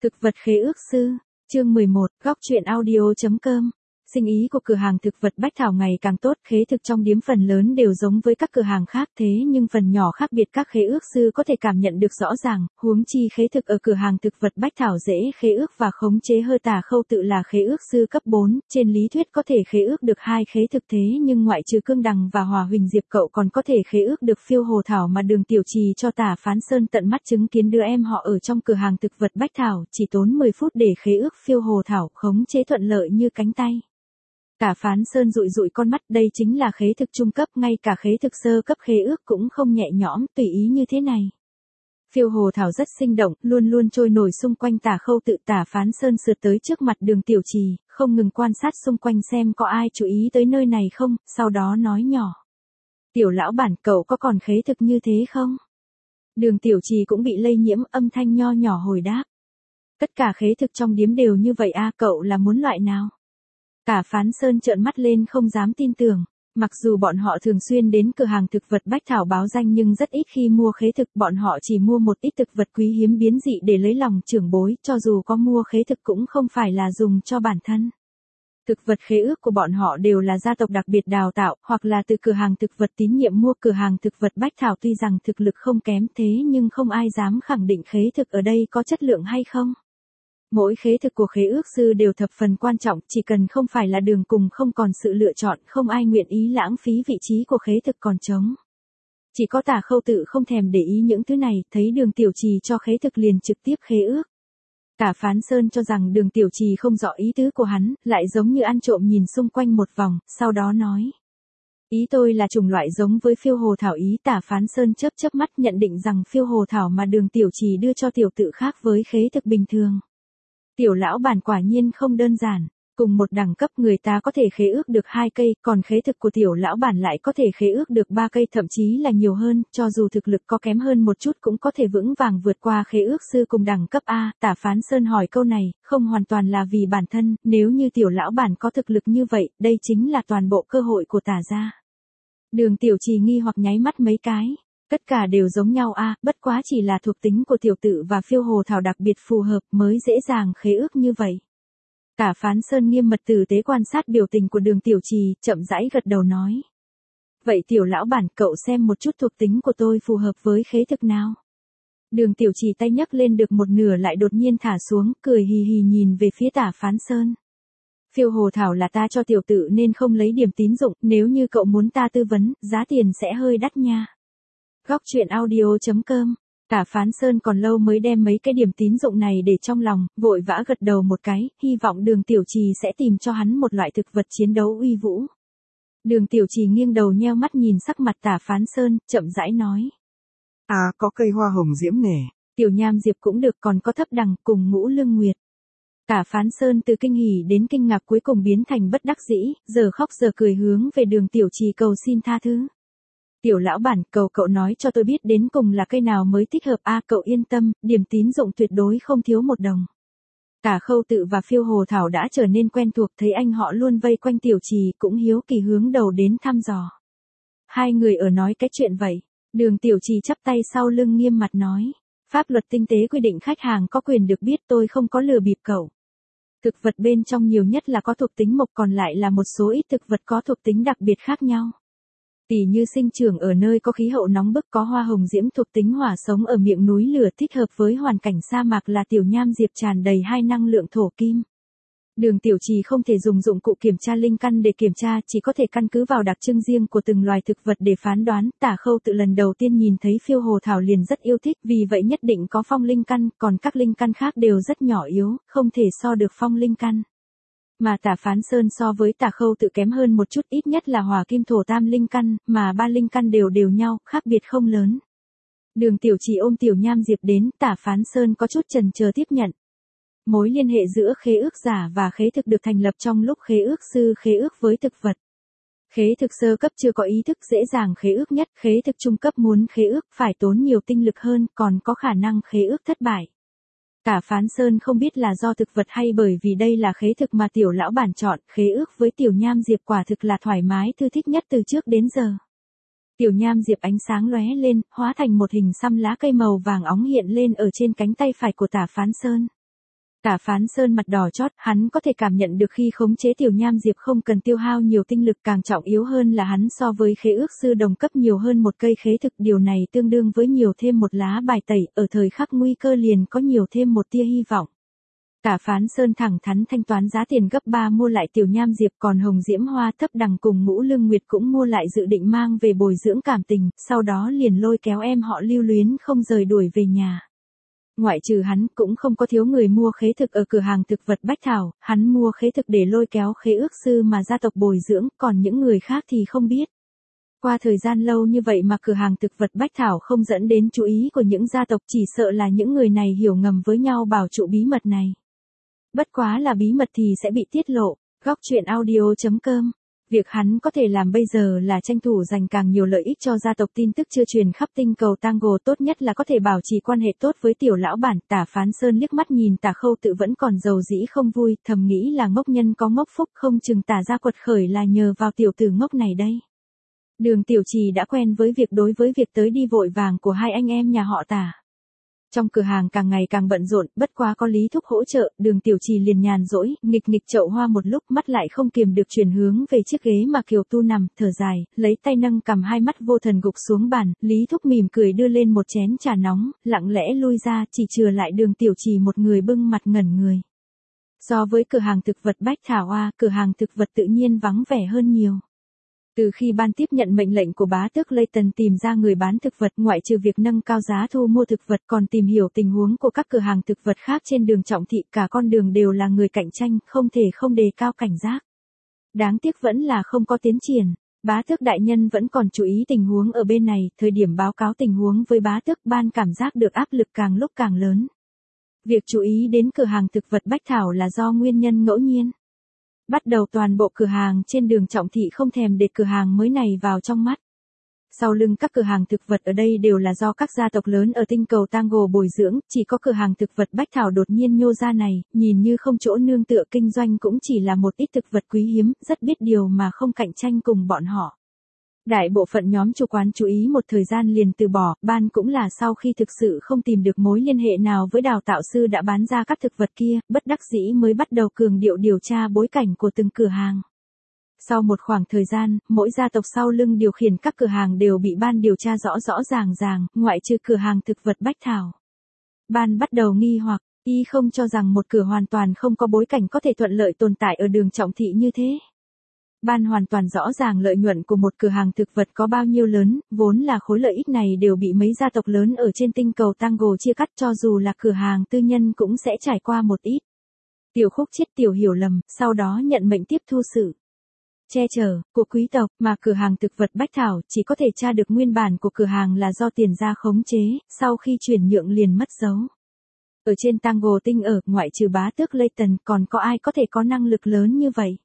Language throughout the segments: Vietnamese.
Thực vật khế ước sư, chương 11, góc truyện audio.com. Sinh ý của cửa hàng thực vật Bách Thảo ngày càng tốt, khế thực trong điếm phần lớn đều giống với các cửa hàng khác, thế nhưng phần nhỏ khác biệt các khế ước sư có thể cảm nhận được rõ ràng, huống chi khế thực ở cửa hàng thực vật Bách Thảo dễ khế ước và khống chế hơn Tả Khâu Tự là khế ước sư cấp 4, trên lý thuyết có thể khế ước được 2 khế thực, thế nhưng ngoại trừ Cương Đằng và Hòa Huỳnh Diệp cậu còn có thể khế ước được Phiêu Hồ Thảo mà Đường Tiểu Trì cho Tả Phán Sơn tận mắt chứng kiến đứa em họ ở trong cửa hàng thực vật Bách Thảo, chỉ tốn 10 phút để khế ước Phiêu Hồ Thảo, khống chế thuận lợi như cánh tay. Tả Phán Sơn dụi dụi con mắt, đây chính là khế thực trung cấp, ngay cả khế thực sơ cấp khế ước cũng không nhẹ nhõm, tùy ý như thế này. Phiêu Hồ Thảo rất sinh động, luôn luôn trôi nổi xung quanh Tả Khâu Tự. Tả Phán Sơn sượt tới trước mặt Đường Tiểu Trì, không ngừng quan sát xung quanh xem có ai chú ý tới nơi này không, sau đó nói nhỏ. Tiểu lão bản, cậu có còn khế thực như thế không? Đường Tiểu Trì cũng bị lây nhiễm, âm thanh nho nhỏ hồi đáp. Tất cả khế thực trong điếm đều như vậy à, cậu là muốn loại nào? Tả Phán Sơn trợn mắt lên không dám tin tưởng. Mặc dù bọn họ thường xuyên đến cửa hàng thực vật Bách Thảo báo danh nhưng rất ít khi mua khế thực, bọn họ chỉ mua một ít thực vật quý hiếm biến dị để lấy lòng trưởng bối, cho dù có mua khế thực cũng không phải là dùng cho bản thân. Thực vật khế ước của bọn họ đều là gia tộc đặc biệt đào tạo, hoặc là từ cửa hàng thực vật tín nhiệm mua. Cửa hàng thực vật Bách Thảo tuy rằng thực lực không kém thế nhưng không ai dám khẳng định khế thực ở đây có chất lượng hay không. Mỗi khế thực của khế ước sư đều thập phần quan trọng, chỉ cần không phải là đường cùng không còn sự lựa chọn, không ai nguyện ý lãng phí vị trí của khế thực còn trống. Chỉ có Tả Khâu Tự không thèm để ý những thứ này, thấy Đường Tiểu Trì cho khế thực liền trực tiếp khế ước. Tả Phán Sơn cho rằng Đường Tiểu Trì không rõ ý tứ của hắn, lại giống như ăn trộm nhìn xung quanh một vòng, sau đó nói. Ý tôi là chủng loại giống với Phiêu Hồ Thảo ý. Tả Phán Sơn chớp chớp mắt nhận định rằng Phiêu Hồ Thảo mà Đường Tiểu Trì đưa cho tiểu tự khác với khế thực bình thường. Tiểu lão bản quả nhiên không đơn giản, cùng một đẳng cấp người ta có thể khế ước được 2 cây, còn khế thực của tiểu lão bản lại có thể khế ước được 3 cây, thậm chí là nhiều hơn, cho dù thực lực có kém hơn một chút cũng có thể vững vàng vượt qua khế ước sư cùng đẳng cấp A. Tả Phán Sơn hỏi câu này, không hoàn toàn là vì bản thân, nếu như tiểu lão bản có thực lực như vậy, đây chính là toàn bộ cơ hội của Tả gia. Đường Tiểu Trì nghi hoặc nháy mắt mấy cái. Tất cả đều giống nhau a, bất quá chỉ là thuộc tính của tiểu tự và Phiêu Hồ Thảo đặc biệt phù hợp mới dễ dàng khế ước như vậy. Tả Phán Sơn nghiêm mật tử tế quan sát biểu tình của Đường Tiểu Trì, chậm rãi gật đầu nói. Vậy tiểu lão bản, cậu xem một chút thuộc tính của tôi phù hợp với khế thực nào. Đường Tiểu Trì tay nhấc lên được một nửa lại đột nhiên thả xuống, cười hì hì nhìn về phía Tả Phán Sơn. Phiêu Hồ Thảo là ta cho tiểu tự nên không lấy điểm tín dụng, nếu như cậu muốn ta tư vấn, giá tiền sẽ hơi đắt nha. Góc truyện audio.com. Tả Phán Sơn còn lâu mới đem mấy cái điểm tín dụng này để trong lòng, vội vã gật đầu một cái, hy vọng Đường Tiểu Trì sẽ tìm cho hắn một loại thực vật chiến đấu uy vũ. Đường Tiểu Trì nghiêng đầu nheo mắt nhìn sắc mặt Tả Phán Sơn, chậm rãi nói. À, có cây hoa hồng diễm nè. Tiểu nham diệp cũng được, còn có thấp đằng cùng ngũ lương nguyệt. Tả Phán Sơn từ kinh hỉ đến kinh ngạc cuối cùng biến thành bất đắc dĩ, giờ khóc giờ cười hướng về Đường Tiểu Trì cầu xin tha thứ. Tiểu lão bản, cậu nói cho tôi biết đến cùng là cây nào mới thích hợp a, cậu yên tâm, điểm tín dụng tuyệt đối không thiếu một đồng. Tả Khâu Tự và Phiêu Hồ Thảo đã trở nên quen thuộc, thấy anh họ luôn vây quanh Tiểu Trì cũng hiếu kỳ hướng đầu đến thăm dò. Hai người ở nói cái chuyện vậy, Đường Tiểu Trì chắp tay sau lưng nghiêm mặt nói. Pháp luật tinh tế quy định khách hàng có quyền được biết, tôi không có lừa bịp cậu. Thực vật bên trong nhiều nhất là có thuộc tính mộc, còn lại là một số ít thực vật có thuộc tính đặc biệt khác nhau. Tỉ như sinh trưởng ở nơi có khí hậu nóng bức, có hoa hồng diễm thuộc tính hỏa, sống ở miệng núi lửa, thích hợp với hoàn cảnh sa mạc là tiểu nham diệp tràn đầy 2 năng lượng thổ kim. Đường Tiểu Trì không thể dùng dụng cụ kiểm tra linh căn để kiểm tra, chỉ có thể căn cứ vào đặc trưng riêng của từng loài thực vật để phán đoán. Tả Khâu Tự lần đầu tiên nhìn thấy Phiêu Hồ Thảo liền rất yêu thích, vì vậy nhất định có phong linh căn, còn các linh căn khác đều rất nhỏ yếu, không thể so được phong linh căn. Mà Tả Phán Sơn so với Tả Khâu Tự kém hơn một chút, ít nhất là hỏa kim thổ tam linh căn, mà 3 linh căn đều nhau, khác biệt không lớn. Đường Tiểu Trì ôm tiểu nham diệp đến, Tả Phán Sơn có chút chần chờ tiếp nhận. Mối liên hệ giữa khế ước giả và khế thực được thành lập trong lúc khế ước sư khế ước với thực vật. Khế thực sơ cấp chưa có ý thức dễ dàng khế ước nhất, khế thực trung cấp muốn khế ước phải tốn nhiều tinh lực hơn, còn có khả năng khế ước thất bại. Tả Phán Sơn không biết là do thực vật hay bởi vì đây là khế thực mà tiểu lão bản chọn, khế ước với tiểu nham diệp quả thực là thoải mái thư thích nhất từ trước đến giờ. Tiểu nham diệp ánh sáng lóe lên, hóa thành một hình xăm lá cây màu vàng óng hiện lên ở trên cánh tay phải của Tả Phán Sơn. Tả Phán Sơn mặt đỏ chót, hắn có thể cảm nhận được khi khống chế Tiểu Nham Diệp không cần tiêu hao nhiều tinh lực, càng trọng yếu hơn là hắn so với khế ước sư đồng cấp nhiều hơn một cây khế thực, điều này tương đương với nhiều thêm một lá bài tẩy, ở thời khắc nguy cơ liền có nhiều thêm một tia hy vọng. Tả Phán Sơn thẳng thắn thanh toán giá tiền gấp 3 mua lại Tiểu Nham Diệp, còn Hồng Diễm Hoa Thấp Đằng cùng Ngũ Lương Nguyệt cũng mua lại dự định mang về bồi dưỡng cảm tình, sau đó liền lôi kéo em họ Lưu Luyến không rời đuổi về nhà. Ngoại trừ hắn, cũng không có thiếu người mua khế thực ở cửa hàng thực vật Bách Thảo, hắn mua khế thực để lôi kéo khế ước sư mà gia tộc bồi dưỡng, còn những người khác thì không biết. Qua thời gian lâu như vậy mà cửa hàng thực vật Bách Thảo không dẫn đến chú ý của những gia tộc, chỉ sợ là những người này hiểu ngầm với nhau bảo trụ bí mật này. Bất quá là bí mật thì sẽ bị tiết lộ. Góc truyện audio.com. Việc hắn có thể làm bây giờ là tranh thủ dành càng nhiều lợi ích cho gia tộc, tin tức chưa truyền khắp tinh cầu Tango, tốt nhất là có thể bảo trì quan hệ tốt với Tiểu lão bản. Tả Phán Sơn liếc mắt nhìn Tả Khâu Tự vẫn còn giàu dĩ không vui, thầm nghĩ là ngốc nhân có ngốc phúc, không chừng Tả gia quật khởi là nhờ vào tiểu tử ngốc này đây. Đường Tiểu Trì đã quen với việc đối với việc tới đi vội vàng của hai anh em nhà họ Tả. Trong cửa hàng càng ngày càng bận rộn, bất quá có Lý Thúc hỗ trợ, Đường Tiểu Trì liền nhàn rỗi, nghịch nghịch chậu hoa một lúc, mắt lại không kiềm được chuyển hướng về chiếc ghế mà Kiều Tu nằm, thở dài, lấy tay nâng cầm, hai mắt vô thần gục xuống bàn, Lý Thúc mỉm cười đưa lên một chén trà nóng, lặng lẽ lui ra, chỉ chừa lại Đường Tiểu Trì một người bưng mặt ngẩn người. So với cửa hàng thực vật Bách Thảo A, cửa hàng thực vật tự nhiên vắng vẻ hơn nhiều. Từ khi ban tiếp nhận mệnh lệnh của bá tước Layton tìm ra người bán thực vật, ngoại trừ việc nâng cao giá thu mua thực vật, còn tìm hiểu tình huống của các cửa hàng thực vật khác trên đường Trọng Thị, cả con đường đều là người cạnh tranh, không thể không đề cao cảnh giác. Đáng tiếc vẫn là không có tiến triển. Bá tước đại nhân vẫn còn chú ý tình huống ở bên này, thời điểm báo cáo tình huống với bá tước, ban cảm giác được áp lực càng lúc càng lớn. Việc chú ý đến cửa hàng thực vật Bách Thảo là do nguyên nhân ngẫu nhiên. Bắt đầu toàn bộ cửa hàng trên đường Trọng Thị không thèm để cửa hàng mới này vào trong mắt. Sau lưng các cửa hàng thực vật ở đây đều là do các gia tộc lớn ở tinh cầu Tango bồi dưỡng, chỉ có cửa hàng thực vật Bách Thảo đột nhiên nhô ra này, nhìn như không chỗ nương tựa kinh doanh, cũng chỉ là một ít thực vật quý hiếm, rất biết điều mà không cạnh tranh cùng bọn họ. Đại bộ phận nhóm chủ quán chú ý một thời gian liền từ bỏ, ban cũng là sau khi thực sự không tìm được mối liên hệ nào với đào tạo sư đã bán ra các thực vật kia, bất đắc dĩ mới bắt đầu cường điệu điều tra bối cảnh của từng cửa hàng. Sau một khoảng thời gian, mỗi gia tộc sau lưng điều khiển các cửa hàng đều bị ban điều tra rõ rõ ràng, ngoại trừ cửa hàng thực vật Bách Thảo. Ban bắt đầu nghi hoặc, y không cho rằng một cửa hoàn toàn không có bối cảnh có thể thuận lợi tồn tại ở đường Trọng Thị như thế. Ban hoàn toàn rõ ràng lợi nhuận của một cửa hàng thực vật có bao nhiêu lớn, vốn là khối lợi ích này đều bị mấy gia tộc lớn ở trên tinh cầu Tango chia cắt, cho dù là cửa hàng tư nhân cũng sẽ trải qua một ít tiểu khúc chiết, tiểu hiểu lầm, sau đó nhận mệnh tiếp thu sự che chở của quý tộc, mà cửa hàng thực vật Bách Thảo chỉ có thể tra được nguyên bản của cửa hàng là do tiền gia khống chế, sau khi chuyển nhượng liền mất dấu. Ở trên Tango tinh ở, ngoại trừ bá tước Layton, còn có ai có thể có năng lực lớn như vậy?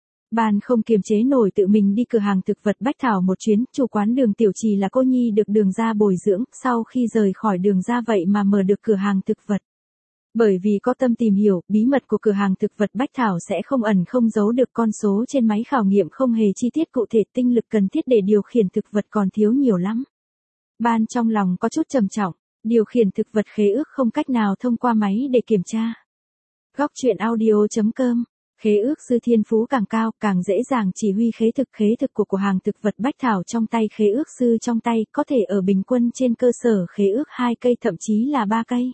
Ban không kiềm chế nổi tự mình đi cửa hàng thực vật Bách Thảo một chuyến, chủ quán Đường Tiểu Trì là cô nhi được Đường gia bồi dưỡng, sau khi rời khỏi Đường gia vậy mà mở được cửa hàng thực vật. Bởi vì có tâm tìm hiểu, bí mật của cửa hàng thực vật Bách Thảo sẽ không ẩn không giấu được, con số trên máy khảo nghiệm không hề chi tiết cụ thể, tinh lực cần thiết để điều khiển thực vật còn thiếu nhiều lắm. Ban trong lòng có chút trầm trọng, điều khiển thực vật khế ước không cách nào thông qua máy để kiểm tra. Góc truyện audio.com. Khế ước sư thiên phú càng cao, càng dễ dàng chỉ huy khế thực của cửa hàng thực vật Bách Thảo trong tay khế ước sư trong tay, có thể ở bình quân trên cơ sở khế ước 2 cây thậm chí là 3 cây.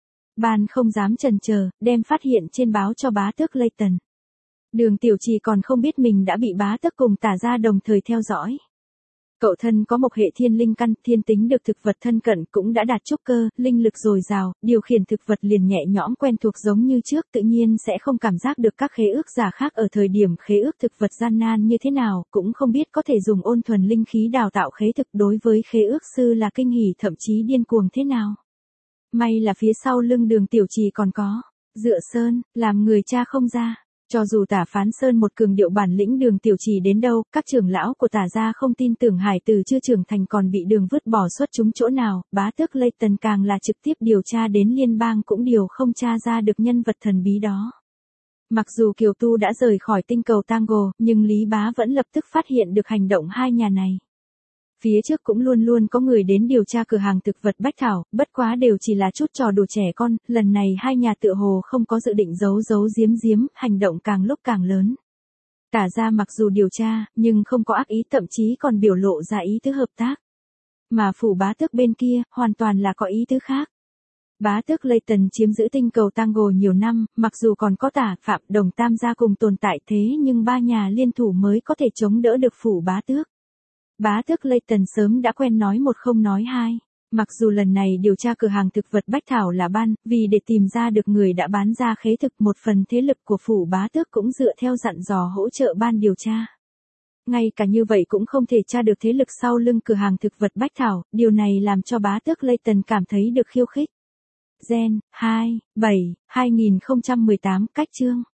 Ban không dám chần chờ, đem phát hiện trên báo cho bá tước Layton. Đường Tiểu Trì còn không biết mình đã bị bá tước cùng Tả gia đồng thời theo dõi. Cậu thân có một hệ thiên linh căn, thiên tính được thực vật thân cận, cũng đã đạt trúc cơ, linh lực dồi dào, điều khiển thực vật liền nhẹ nhõm quen thuộc giống như trước, tự nhiên sẽ không cảm giác được các khế ước giả khác ở thời điểm khế ước thực vật gian nan như thế nào, cũng không biết có thể dùng ôn thuần linh khí đào tạo khế thực, đối với khế ước sư là kinh hỉ thậm chí điên cuồng thế nào. May là phía sau lưng Đường Tiểu Trì còn có Dựa Sơn, làm người cha không ra. Cho dù Tả Phán Sơn một cường điệu bản lĩnh Đường Tiểu Trì đến đâu, các trưởng lão của Tả gia không tin tưởng hải tử chưa trưởng thành còn bị Đường vứt bỏ xuất chúng chỗ nào, bá tước Layton càng là trực tiếp điều tra đến liên bang cũng điều không tra ra được nhân vật thần bí đó. Mặc dù Kiều Tu đã rời khỏi tinh cầu Tango, nhưng Lý Bá vẫn lập tức phát hiện được hành động hai nhà này. Phía trước cũng luôn luôn có người đến điều tra cửa hàng thực vật Bách Thảo, bất quá đều chỉ là chút trò đùa trẻ con, lần này hai nhà tựa hồ không có dự định giấu giấu giếm, hành động càng lúc càng lớn. Tả ra mặc dù điều tra, nhưng không có ác ý, thậm chí còn biểu lộ ra ý tứ hợp tác. Mà phủ bá tước bên kia, hoàn toàn là có ý tứ khác. Bá tước Layton chiếm giữ tinh cầu Tango nhiều năm, mặc dù còn có Tả, Phạm, Đồng tam gia cùng tồn tại thế nhưng ba nhà liên thủ mới có thể chống đỡ được phủ bá tước. Bá tước Layton sớm đã quen nói một không nói hai. Mặc dù lần này điều tra cửa hàng thực vật Bách Thảo là ban, vì để tìm ra được người đã bán ra khế thực, một phần thế lực của phủ bá tước cũng dựa theo dặn dò hỗ trợ ban điều tra. Ngay cả như vậy cũng không thể tra được thế lực sau lưng cửa hàng thực vật Bách Thảo, điều này làm cho bá tước Layton cảm thấy được khiêu khích. Gen 2, 7, 2018 cách chương